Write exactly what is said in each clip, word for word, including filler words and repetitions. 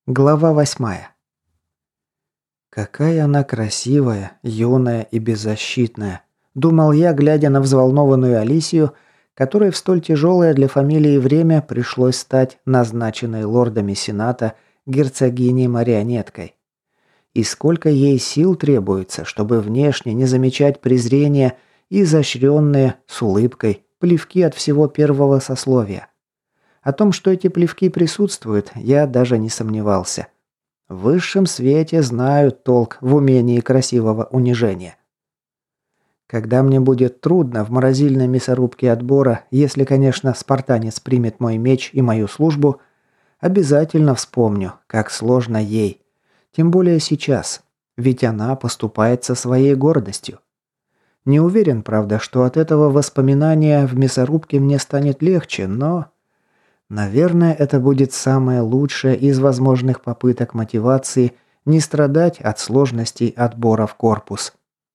Глава восьмая. Какая она красивая, юная и беззащитная, думал я, глядя на взволнованную Алисию, которой в столь тяжелое для фамилии время пришлось стать назначенной лордами Сената герцогиней-марионеткой. И сколько ей сил требуется, чтобы внешне не замечать презрения и изощренные, с улыбкой, плевки от всего первого сословия. О том, что эти плевки присутствуют, я даже не сомневался. В высшем свете знают толк в умении красивого унижения. Когда мне будет трудно в морозильной мясорубке отбора, если, конечно, спартанец примет мой меч и мою службу, обязательно вспомню, как сложно ей. Тем более сейчас, ведь она поступает со своей гордостью. Не уверен, правда, что от этого воспоминания в мясорубке мне станет легче, но... Наверное, это будет самая лучшая из возможных попыток мотивации не страдать от сложностей отбора в корпус.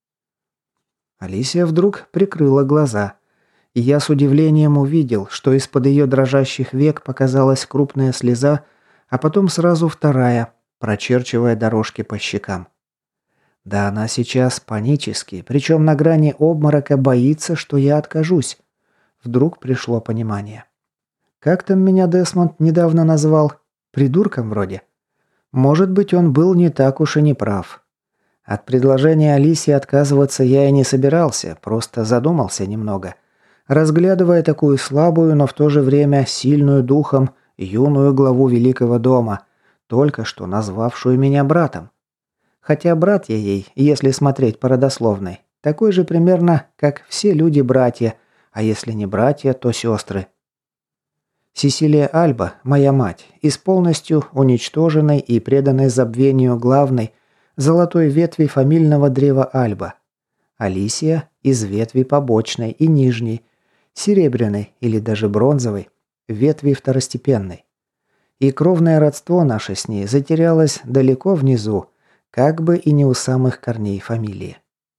Алисия вдруг прикрыла глаза, и я с удивлением увидел, что из-под ее дрожащих век показалась крупная слеза, а потом сразу вторая, прочерчивая дорожки по щекам. Да она сейчас панически, причем на грани обморока, боится, что я откажусь. Вдруг пришло понимание. Как там меня Десмонд недавно назвал? Придурком вроде. Может быть, он был не так уж и не прав. От предложения Алисии отказываться я и не собирался, просто задумался немного. Разглядывая такую слабую, но в то же время сильную духом, юную главу великого дома, только что назвавшую меня братом. Хотя брат я ей, если смотреть по родословной, такой же примерно, как все люди-братья, а если не братья, то сестры. Сесилия Альба, моя мать, из полностью уничтоженной и преданной забвению главной, золотой ветви фамильного древа Альба. Алисия из ветви побочной и нижней, серебряной или даже бронзовой, ветви второстепенной. И кровное родство наше с ней затерялось далеко внизу, как бы и не у самых корней фамилии.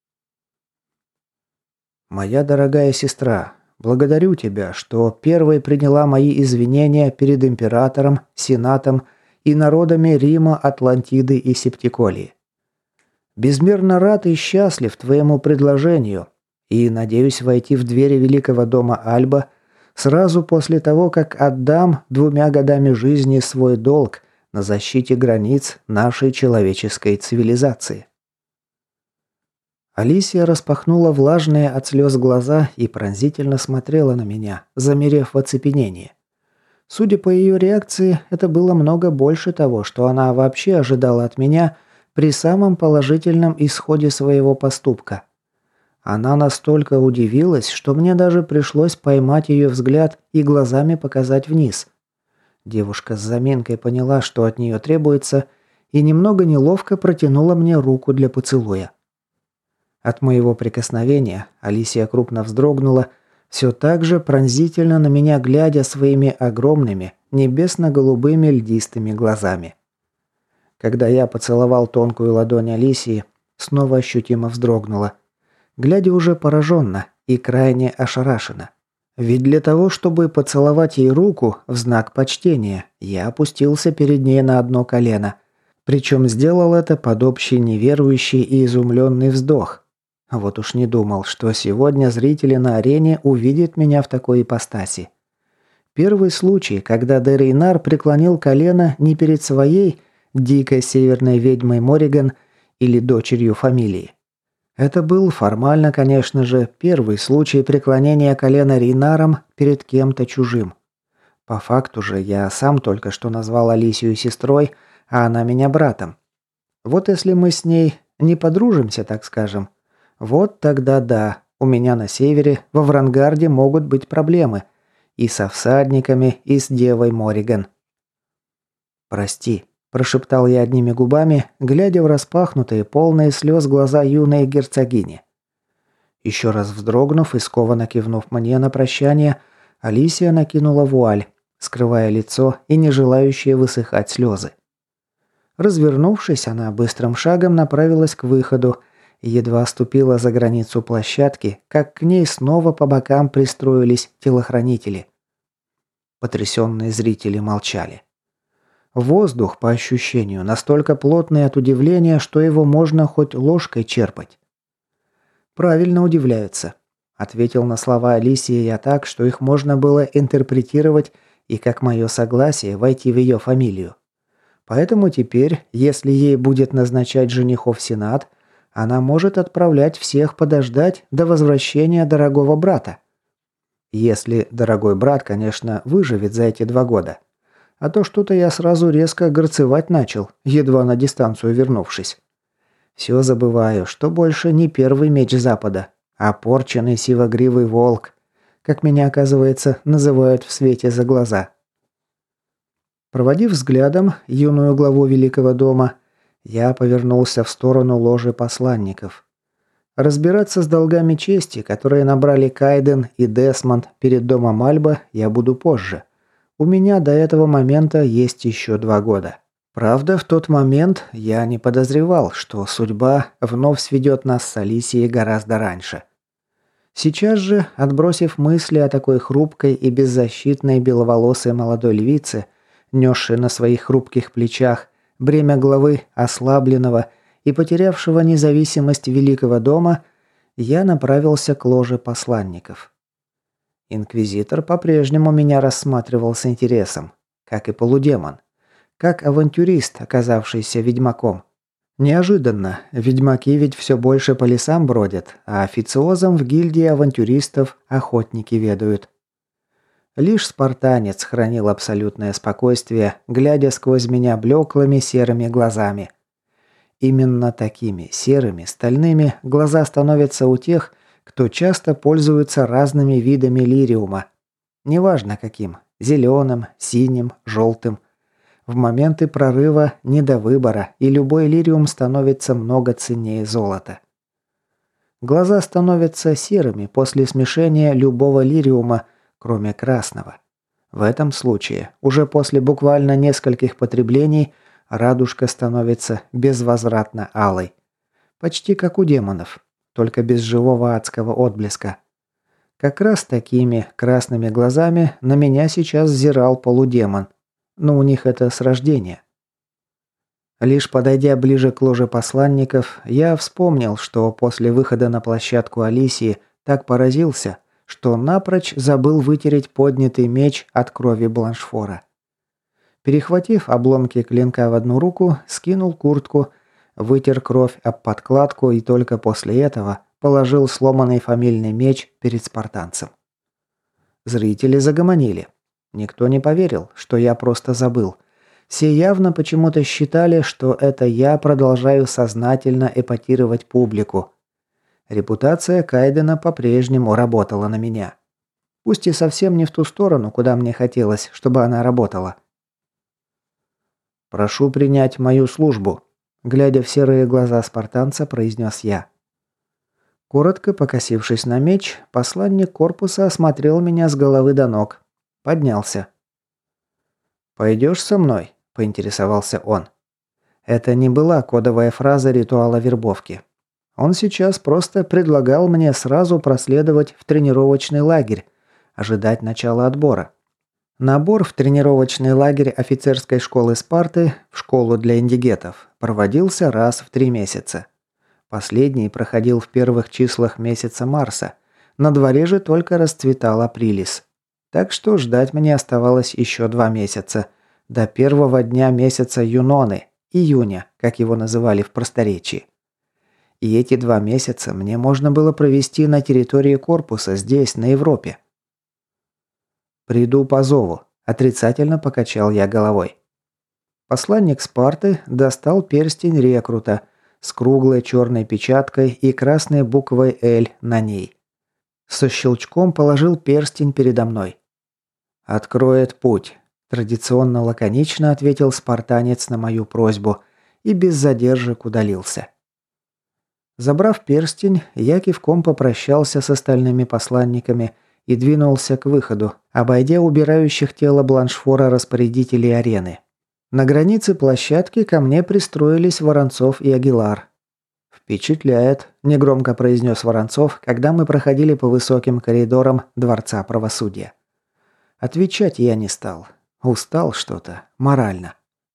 Моя дорогая сестра, благодарю тебя, что первой приняла мои извинения перед императором, сенатом и народами Рима, Атлантиды и Септиколии. Безмерно рад и счастлив твоему предложению и надеюсь войти в двери великого дома Альба сразу после того, как отдам двумя годами жизни свой долг на защите границ нашей человеческой цивилизации. Алисия распахнула влажные от слез глаза и пронзительно смотрела на меня, замерев в оцепенении. Судя по ее реакции, это было много больше того, что она вообще ожидала от меня при самом положительном исходе своего поступка. Она настолько удивилась, что мне даже пришлось поймать ее взгляд и глазами показать вниз. Девушка с заминкой поняла, что от нее требуется, и немного неловко протянула мне руку для поцелуя. От моего прикосновения Алисия крупно вздрогнула, все так же пронзительно на меня глядя своими огромными, небесно-голубыми льдистыми глазами. Когда я поцеловал тонкую ладонь Алисии, снова ощутимо вздрогнула, глядя уже пораженно и крайне ошарашенно. Ведь для того, чтобы поцеловать ей руку в знак почтения, я опустился перед ней на одно колено, причем сделал это под общий неверующий и изумленный вздох. Вот уж не думал, что сегодня зрители на арене увидят меня в такой ипостаси. Первый случай, когда де Рейнар преклонил колено не перед своей дикой северной ведьмой Мориган или дочерью фамилии. Это был формально, конечно же, первый случай преклонения колена Рейнаром перед кем-то чужим. По факту же я сам только что назвал Алисию сестрой, а она меня братом. Вот если мы с ней не подружимся, так скажем, вот тогда да, у меня на севере, во Врангарде могут быть проблемы. И со всадниками, и с девой Мориган. «Прости», – прошептал я одними губами, глядя в распахнутые, полные слез глаза юной герцогини. Еще раз вздрогнув и скованно кивнув мне на прощание, Алисия накинула вуаль, скрывая лицо и не желающие высыхать слезы. Развернувшись, она быстрым шагом направилась к выходу, и едва ступила за границу площадки, как к ней снова по бокам пристроились телохранители. Потрясенные зрители молчали. Воздух, по ощущению, настолько плотный от удивления, что его можно хоть ложкой черпать. «Правильно удивляются», — ответил на слова Алисии я так, что их можно было интерпретировать и как мое согласие войти в ее фамилию. Поэтому теперь, если ей будет назначать женихов Сенат, она может отправлять всех подождать до возвращения дорогого брата. Если дорогой брат, конечно, выживет за эти два года. А то что-то я сразу резко горцевать начал, едва на дистанцию вернувшись. Все забываю, что больше не первый меч Запада, а порченый сивогривый волк, как меня, оказывается, называют в свете за глаза. Проводив взглядом юную главу Великого дома, я повернулся в сторону ложи посланников. Разбираться с долгами чести, которые набрали Кайден и Десмонд перед домом Альба, я буду позже. У меня до этого момента есть еще два года. Правда, в тот момент я не подозревал, что судьба вновь сведет нас с Алисией гораздо раньше. Сейчас же, отбросив мысли о такой хрупкой и беззащитной беловолосой молодой львице, несшей на своих хрупких плечах бремя главы ослабленного и потерявшего независимость Великого дома, я направился к ложе посланников. Инквизитор по-прежнему меня рассматривал с интересом, как и полудемон, как авантюрист, оказавшийся ведьмаком. Неожиданно, ведьмаки ведь все больше по лесам бродят, а официозом в гильдии авантюристов охотники ведают. Лишь спартанец хранил абсолютное спокойствие, глядя сквозь меня блеклыми серыми глазами. Именно такими серыми, стальными глаза становятся у тех, кто часто пользуется разными видами лириума. Неважно каким – зеленым, синим, желтым. В моменты прорыва не до выбора, и любой лириум становится много ценнее золота. Глаза становятся серыми после смешения любого лириума, кроме красного. В этом случае, уже после буквально нескольких потреблений, радужка становится безвозвратно алой. Почти как у демонов, только без живого адского отблеска. Как раз такими красными глазами на меня сейчас взирал полудемон. Но у них это с рождения. Лишь подойдя ближе к ложе посланников, я вспомнил, что после выхода на площадку Алисии так поразился, что напрочь забыл вытереть поднятый меч от крови Бланшфора. Перехватив обломки клинка в одну руку, скинул куртку, вытер кровь об подкладку и только после этого положил сломанный фамильный меч перед спартанцем. Зрители загомонили. Никто не поверил, что я просто забыл. Все явно почему-то считали, что это я продолжаю сознательно эпатировать публику. Репутация Кайдена по-прежнему работала на меня. Пусть и совсем не в ту сторону, куда мне хотелось, чтобы она работала. «Прошу принять мою службу», – глядя в серые глаза спартанца, произнес я. Коротко покосившись на меч, посланник корпуса осмотрел меня с головы до ног. Поднялся. «Пойдешь со мной?» – поинтересовался он. Это не была кодовая фраза ритуала вербовки. Он сейчас просто предлагал мне сразу проследовать в тренировочный лагерь, ожидать начала отбора. Набор в тренировочный лагерь офицерской школы Спарты, в школу для индигетов, проводился раз в три месяца. Последний проходил в первых числах месяца Марса. На дворе же только расцветал априлис. Так что ждать мне оставалось еще два месяца. До первого дня месяца Юноны, июня, как его называли в просторечии. И эти два месяца мне можно было провести на территории корпуса, здесь, на Европе. «Приду по зову», – отрицательно покачал я головой. Посланник Спарты достал перстень рекрута с круглой черной печаткой и красной буквой «Л» на ней. Со щелчком положил перстень передо мной. «Откроет путь», – традиционно лаконично ответил спартанец на мою просьбу и без задержек удалился. Забрав перстень, я кивком попрощался с остальными посланниками и двинулся к выходу, обойдя убирающих тело Бланшфора распорядителей арены. На границе площадки ко мне пристроились Воронцов и Агилар. «Впечатляет», – негромко произнес Воронцов, когда мы проходили по высоким коридорам Дворца правосудия. Отвечать я не стал. Устал что-то. Морально.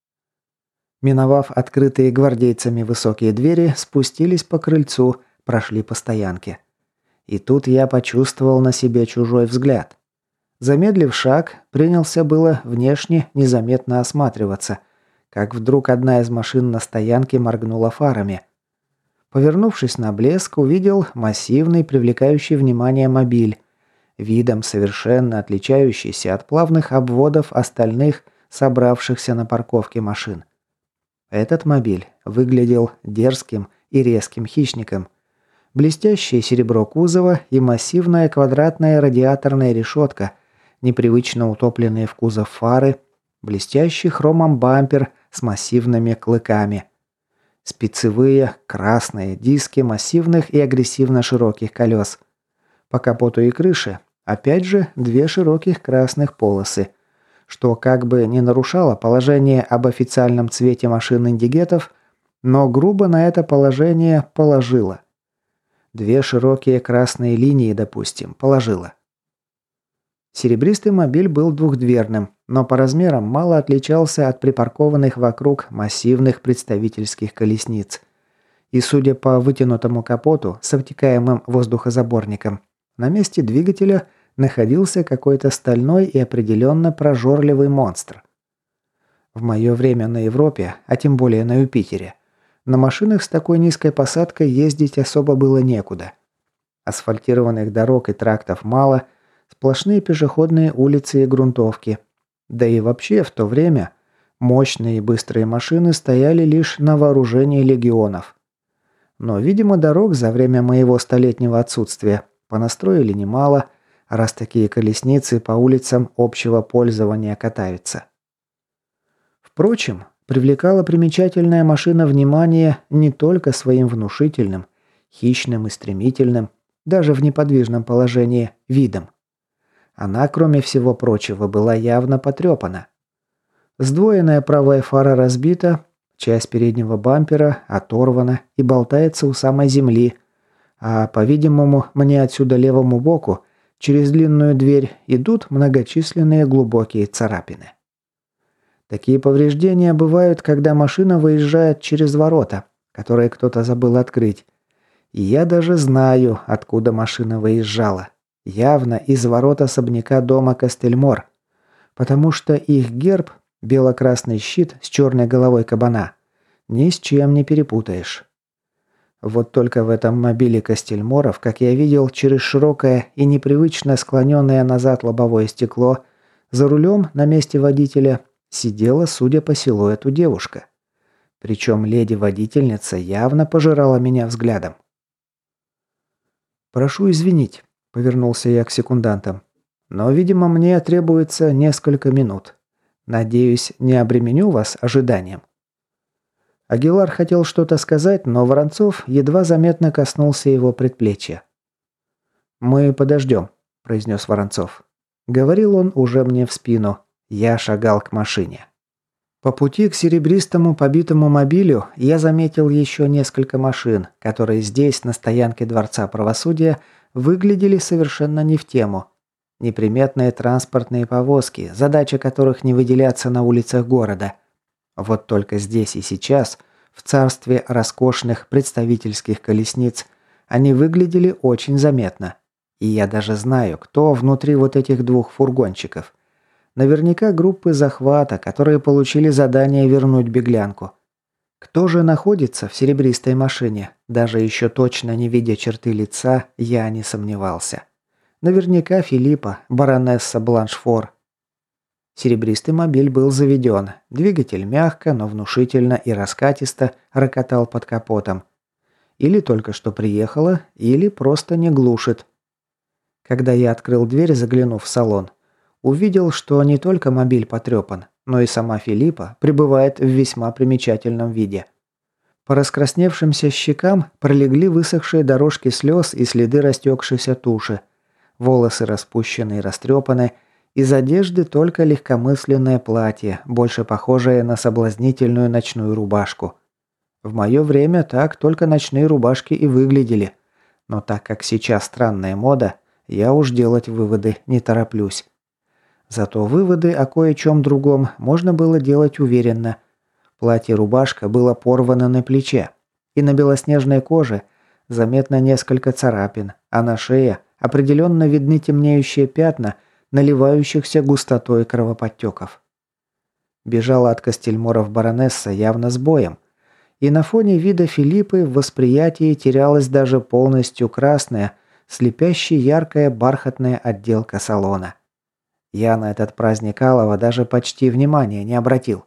Миновав открытые гвардейцами высокие двери, спустились по крыльцу, прошли по стоянке. И тут я почувствовал на себе чужой взгляд. Замедлив шаг, принялся было внешне незаметно осматриваться, как вдруг одна из машин на стоянке моргнула фарами. Повернувшись на блеск, увидел массивный, привлекающий внимание мобиль, видом совершенно отличающийся от плавных обводов остальных, собравшихся на парковке машин. Этот мобиль выглядел дерзким и резким хищником. Блестящее серебро кузова и массивная квадратная радиаторная решетка, непривычно утопленные в кузов фары, блестящий хромом бампер с массивными клыками. Спицевые красные диски массивных и агрессивно широких колес. По капоту и крыше опять же две широких красных полосы, что как бы не нарушало положение об официальном цвете машин индигетов, но грубо на это положение положило. Две широкие красные линии, допустим, положило. Серебристый мобиль был двухдверным, но по размерам мало отличался от припаркованных вокруг массивных представительских колесниц. И судя по вытянутому капоту с обтекаемым воздухозаборником, на месте двигателя находился какой-то стальной и определенно прожорливый монстр. В мое время на Европе, а тем более на Юпитере, на машинах с такой низкой посадкой ездить особо было некуда. Асфальтированных дорог и трактов мало, сплошные пешеходные улицы и грунтовки. Да и вообще в то время мощные и быстрые машины стояли лишь на вооружении легионов. Но, видимо, дорог за время моего столетнего отсутствия понастроили немало, раз такие колесницы по улицам общего пользования катаются. Впрочем, привлекала примечательная машина внимание не только своим внушительным, хищным и стремительным, даже в неподвижном положении, видом. Она, кроме всего прочего, была явно потрепана. Сдвоенная правая фара разбита, часть переднего бампера оторвана и болтается у самой земли, а, по-видимому, мне отсюда левому боку, через длинную дверь, идут многочисленные глубокие царапины. Такие повреждения бывают, когда машина выезжает через ворота, которые кто-то забыл открыть. И я даже знаю, откуда машина выезжала. Явно из ворот особняка дома Кастельмор, потому что их герб, бело-красный щит с черной головой кабана, ни с чем не перепутаешь. Вот только в этом мобиле Кастельморов, как я видел, через широкое и непривычно склоненное назад лобовое стекло, за рулем на месте водителя сидела, судя по силуэту, девушка. Причем леди-водительница явно пожирала меня взглядом. «Прошу извинить», — повернулся я к секундантам, «но, видимо, мне требуется несколько минут. Надеюсь, не обременю вас ожиданием». Агилар хотел что-то сказать, но Воронцов едва заметно коснулся его предплечья. «Мы подождем», – произнес Воронцов. Говорил он уже мне в спину. Я шагал к машине. По пути к серебристому побитому мобилю я заметил еще несколько машин, которые здесь, на стоянке Дворца Правосудия, выглядели совершенно не в тему. Неприметные транспортные повозки, задача которых не выделяться на улицах города. Вот только здесь и сейчас, в царстве роскошных представительских колесниц, они выглядели очень заметно. И я даже знаю, кто внутри вот этих двух фургончиков. Наверняка группы захвата, которые получили задание вернуть беглянку. Кто же находится в серебристой машине? Даже еще точно не видя черты лица, я не сомневался. Наверняка Филиппа, баронесса Бланшфор. Серебристый мобиль был заведен. Двигатель мягко, но внушительно и раскатисто рокотал под капотом. Или только что приехала, или просто не глушит. Когда я открыл дверь, заглянув в салон, увидел, что не только мобиль потрепан, но и сама Филиппа пребывает в весьма примечательном виде. По раскрасневшимся щекам пролегли высохшие дорожки слез и следы растекшейся туши. Волосы распущены и растрепаны, из одежды только легкомысленное платье, больше похожее на соблазнительную ночную рубашку. В мое время так только ночные рубашки и выглядели. Но так как сейчас странная мода, я уж делать выводы не тороплюсь. Зато выводы о кое-чем другом можно было делать уверенно. Платье-рубашка было порвано на плече, и на белоснежной коже заметно несколько царапин, а на шее определенно видны темнеющие пятна, наливающихся густотой кровоподтеков. Бежала от Костельморов баронесса явно с боем, и на фоне вида Филиппы в восприятии терялась даже полностью красная, слепяще яркая бархатная отделка салона. Я на этот праздник Алова даже почти внимания не обратил.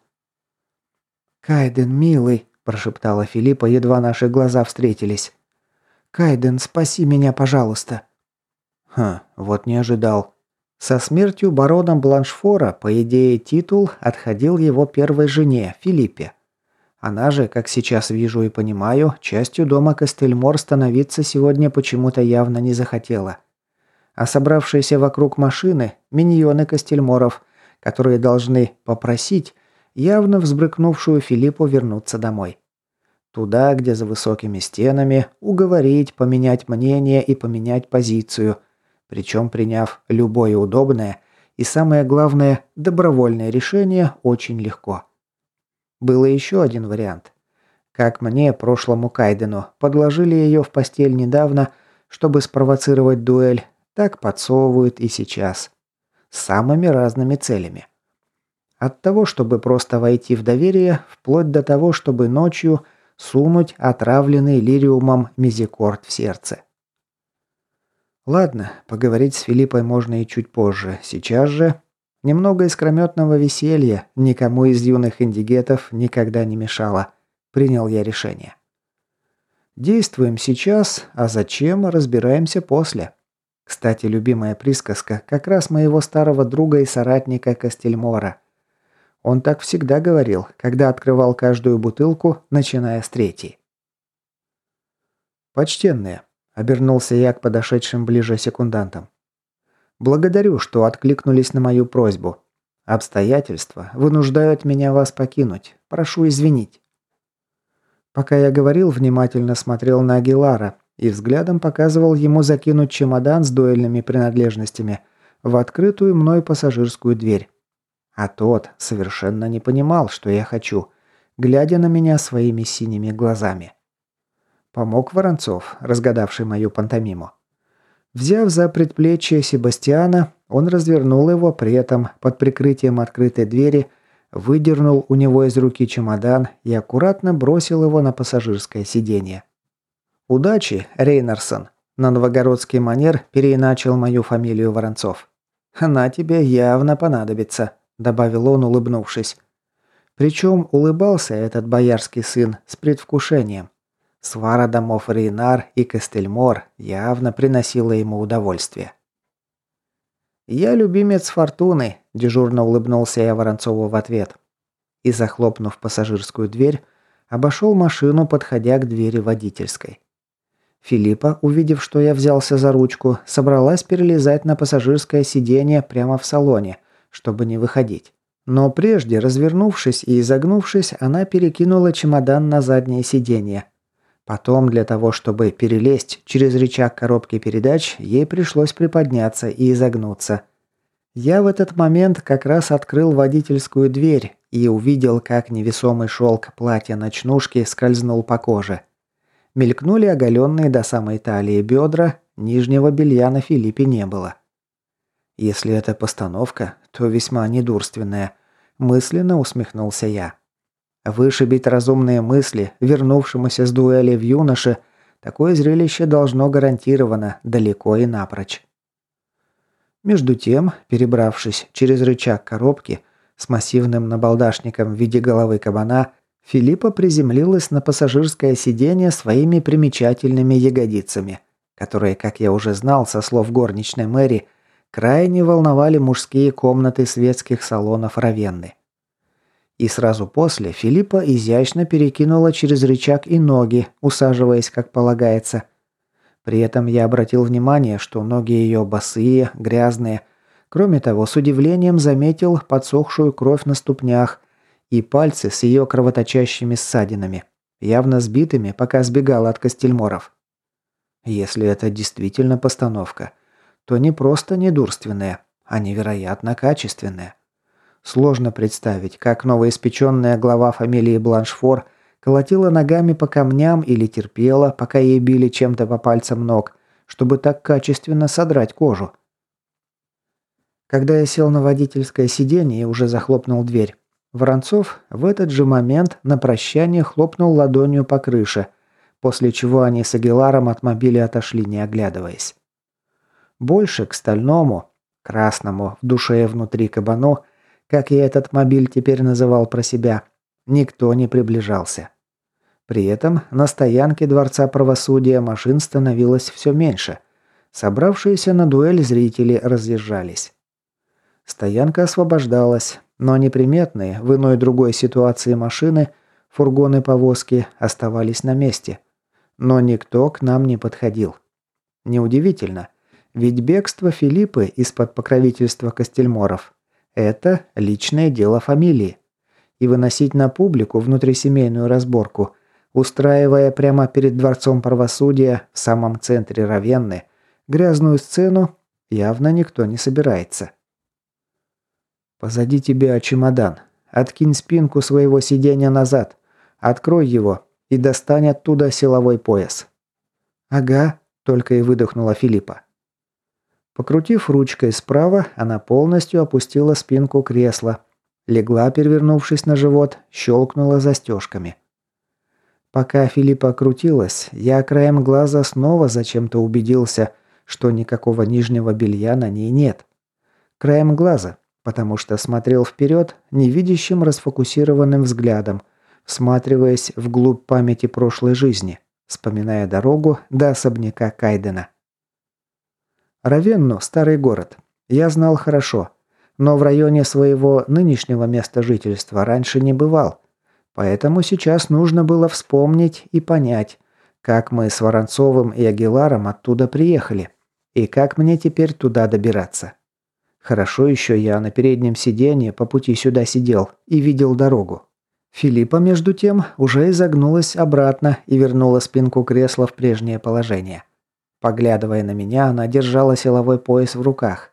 «Кайден, милый», – прошептала Филиппа, едва наши глаза встретились. «Кайден, спаси меня, пожалуйста». Хм, вот не ожидал. Со смертью барона Бланшфора, по идее, титул отходил его первой жене, Филиппе. Она же, как сейчас вижу и понимаю, частью дома Костельмор становиться сегодня почему-то явно не захотела. А собравшиеся вокруг машины миньоны Костельморов, которые должны попросить явно взбрыкнувшую Филиппу вернуться домой. Туда, где за высокими стенами, уговорить, поменять мнение и поменять позицию, причем приняв любое удобное и, самое главное, добровольное решение очень легко. Был еще один вариант. Как мне, прошлому Кайдену, подложили ее в постель недавно, чтобы спровоцировать дуэль, так подсовывают и сейчас. С самыми разными целями. От того, чтобы просто войти в доверие, вплоть до того, чтобы ночью сунуть отравленный лириумом мезикорд в сердце. Ладно, поговорить с Филиппой можно и чуть позже. Сейчас же немного искрометного веселья никому из юных индигетов никогда не мешало. Принял я решение. Действуем сейчас, а зачем, разбираемся после. Кстати, любимая присказка как раз моего старого друга и соратника Костельмора. Он так всегда говорил, когда открывал каждую бутылку, начиная с третьей. «Почтенные», — обернулся я к подошедшим ближе секундантам. «Благодарю, что откликнулись на мою просьбу. Обстоятельства вынуждают меня вас покинуть. Прошу извинить». Пока я говорил, внимательно смотрел на Агилара и взглядом показывал ему закинуть чемодан с дуэльными принадлежностями в открытую мной пассажирскую дверь. А тот совершенно не понимал, что я хочу, глядя на меня своими синими глазами. Помог Воронцов, разгадавший мою пантомиму. Взяв за предплечье Себастьяна, он развернул его, при этом под прикрытием открытой двери, выдернул у него из руки чемодан и аккуратно бросил его на пассажирское сиденье. «Удачи, Рейнарсон!» – на новогородский манер переиначил мою фамилию Воронцов. «Она тебе явно понадобится», – добавил он, улыбнувшись. Причем улыбался этот боярский сын с предвкушением. Свара домов Рейнар и Костельмор явно приносила ему удовольствие. «Я любимец Фортуны», – дежурно улыбнулся я Воронцову в ответ. И, захлопнув пассажирскую дверь, обошел машину, подходя к двери водительской. Филиппа, увидев, что я взялся за ручку, собралась перелезать на пассажирское сиденье прямо в салоне, чтобы не выходить. Но прежде, развернувшись и изогнувшись, она перекинула чемодан на заднее сиденье. Потом, для того, чтобы перелезть через рычаг коробки передач, ей пришлось приподняться и изогнуться. Я в этот момент как раз открыл водительскую дверь и увидел, как невесомый шелк платья-ночнушки скользнул по коже. Мелькнули оголенные до самой талии бедра, нижнего белья на Филиппе не было. Если это постановка, то весьма недурственная, мысленно усмехнулся я. Вышибить разумные мысли, вернувшемуся с дуэли в юноше, такое зрелище должно гарантированно далеко и напрочь. Между тем, перебравшись через рычаг коробки с массивным набалдашником в виде головы кабана, Филиппа приземлилась на пассажирское сиденье своими примечательными ягодицами, которые, как я уже знал со слов горничной Мэри, крайне волновали мужские комнаты светских салонов Равенны. И сразу после Филиппа изящно перекинула через рычаг и ноги, усаживаясь, как полагается. При этом я обратил внимание, что ноги ее босые, грязные. Кроме того, с удивлением заметил подсохшую кровь на ступнях и пальцы с ее кровоточащими ссадинами, явно сбитыми, пока сбегала от Костельморов. Если это действительно постановка, то не просто недурственная, а невероятно качественная. Сложно представить, как новоиспеченная глава фамилии Бланшфор колотила ногами по камням или терпела, пока ей били чем-то по пальцам ног, чтобы так качественно содрать кожу. Когда я сел на водительское сиденье и уже захлопнул дверь, Воронцов в этот же момент на прощание хлопнул ладонью по крыше, после чего они с Агиларом от мобиля отошли, не оглядываясь. Больше к стальному, красному, в душе и внутри кабану, как я этот мобиль теперь называл про себя, никто не приближался. При этом на стоянке Дворца правосудия машин становилось все меньше. Собравшиеся на дуэль зрители разъезжались. Стоянка освобождалась, но неприметные в иной другой ситуации машины, фургоны-повозки оставались на месте. Но никто к нам не подходил. Неудивительно, ведь бегство Филиппы из-под покровительства Костельморов – это личное дело фамилии. И выносить на публику внутрисемейную разборку, устраивая прямо перед Дворцом правосудия в самом центре Равенны грязную сцену, явно никто не собирается. «Позади тебя чемодан. Откинь спинку своего сиденья назад. Открой его и достань оттуда силовой пояс». «Ага», – только и выдохнула Филиппа. Покрутив ручкой справа, она полностью опустила спинку кресла, легла, перевернувшись на живот, щелкнула застежками. Пока Филиппа крутилась, я краем глаза снова зачем-то убедился, что никакого нижнего белья на ней нет. Краем глаза, потому что смотрел вперед невидящим расфокусированным взглядом, всматриваясь вглубь памяти прошлой жизни, вспоминая дорогу до особняка Кайдена. Равенну – старый город. Я знал хорошо, но в районе своего нынешнего места жительства раньше не бывал, поэтому сейчас нужно было вспомнить и понять, как мы с Воронцовым и Агиларом оттуда приехали, и как мне теперь туда добираться. Хорошо еще я на переднем сиденье по пути сюда сидел и видел дорогу. Филиппа, между тем, уже изогнулась обратно и вернула спинку кресла в прежнее положение. Поглядывая на меня, она держала силовой пояс в руках.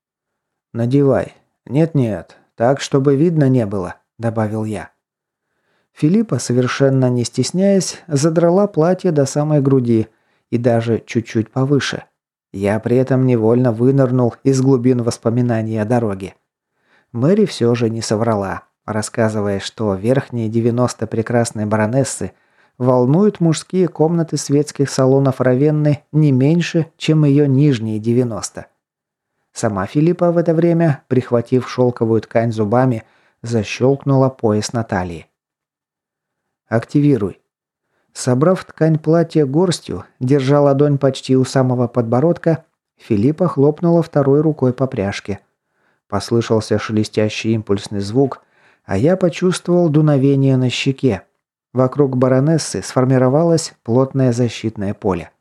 «Надевай. Нет-нет, так, чтобы видно не было», – добавил я. Филиппа, совершенно не стесняясь, задрала платье до самой груди и даже чуть-чуть повыше. Я при этом невольно вынырнул из глубин воспоминаний о дороге. Мэри все же не соврала, рассказывая, что верхние девяносто прекрасной баронессы волнуют мужские комнаты светских салонов Равенны не меньше, чем ее нижние девяносто. Сама Филиппа в это время, прихватив шелковую ткань зубами, защелкнула пояс на талии. «Активируй». Собрав ткань платья горстью, держа ладонь почти у самого подбородка, Филиппа хлопнула второй рукой по пряжке. Послышался шелестящий импульсный звук, а я почувствовал дуновение на щеке. Вокруг баронессы сформировалось плотное защитное поле.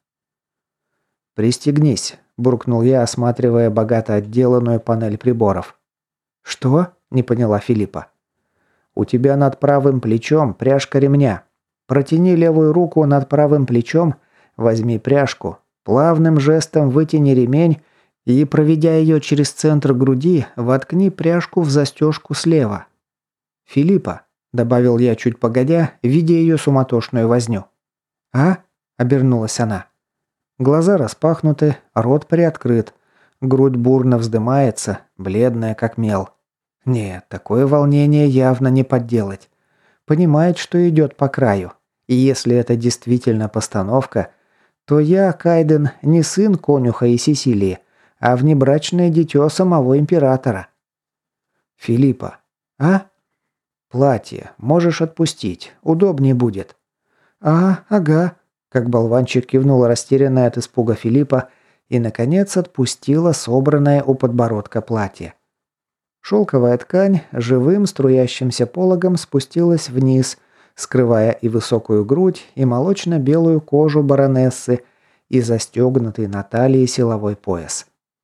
«Пристегнись», – буркнул я, осматривая богато отделанную панель приборов. «Что?» – не поняла Филиппа. «У тебя над правым плечом пряжка ремня. Протяни левую руку над правым плечом, возьми пряжку, плавным жестом вытяни ремень и, проведя ее через центр груди, воткни пряжку в застежку слева. Филиппа», – добавил я чуть погодя, видя ее суматошную возню. «А?» – обернулась она. Глаза распахнуты, рот приоткрыт, грудь бурно вздымается, бледная как мел. Нет, такое волнение явно не подделать. Понимает, что идет по краю. И если это действительно постановка, то я, Кайден, не сын конюха и Сесилии, а внебрачное дитё самого императора. «Филиппа». «А?» «Платье. Можешь отпустить. Удобнее будет». «А, ага», – как болванчик кивнула растерянная от испуга Филиппа и, наконец, отпустила собранное у подбородка платье. Шелковая ткань живым струящимся пологом спустилась вниз, скрывая и высокую грудь, и молочно-белую кожу баронессы, и застегнутый на талии силовой пояс.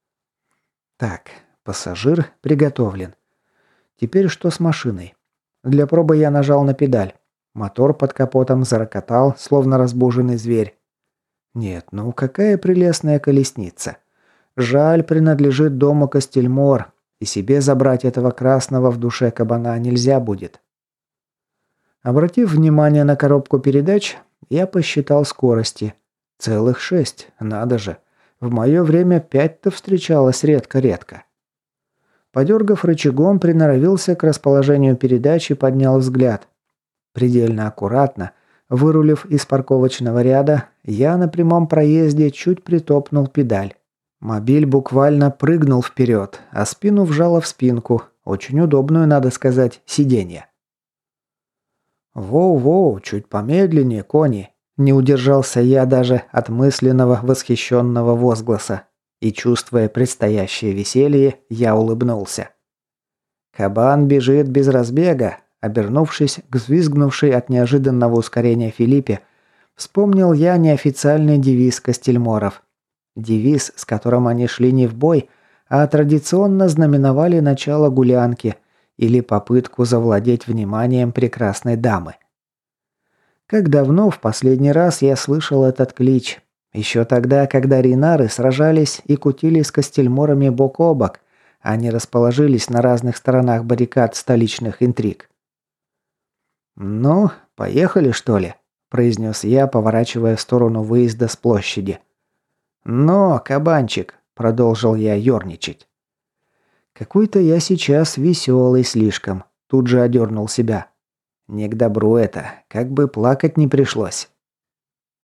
Так, пассажир приготовлен. Теперь что с машиной? Для пробы я нажал на педаль. Мотор под капотом зарокотал, словно разбуженный зверь. Нет, ну какая прелестная колесница. Жаль, принадлежит дому Костельмор, И себе забрать этого красного в душе кабана нельзя будет. Обратив внимание на коробку передач, я посчитал скорости. Целых шесть, надо же. В мое время пять-то встречалось редко-редко. Подергав рычагом, приноровился к расположению передач и поднял взгляд. Предельно аккуратно, вырулив из парковочного ряда, я на прямом проезде чуть притопнул педаль. Мобиль буквально прыгнул вперед, а спину вжало в спинку, очень удобную, надо сказать, сиденье. «Воу-воу, чуть помедленнее, кони!» Не удержался я даже от мысленного восхищенного возгласа. И, чувствуя предстоящее веселье, я улыбнулся. Кабан бежит без разбега. Обернувшись к взвизгнувшей от неожиданного ускорения Филиппе, вспомнил я неофициальный девиз Костельморов. Девиз, с которым они шли не в бой, а традиционно знаменовали начало гулянки или попытку завладеть вниманием прекрасной дамы. Как давно в последний раз я слышал этот клич? Еще тогда, когда ринары сражались и кутили с Костельморами бок о бок, а не расположились на разных сторонах баррикад столичных интриг. «Ну, поехали, что ли?» – произнес я, поворачивая в сторону выезда с площади. «Но, кабанчик!» – продолжил я ерничать. «Какой-то я сейчас веселый слишком», – тут же одернул себя. «Не к добру это, как бы плакать не пришлось».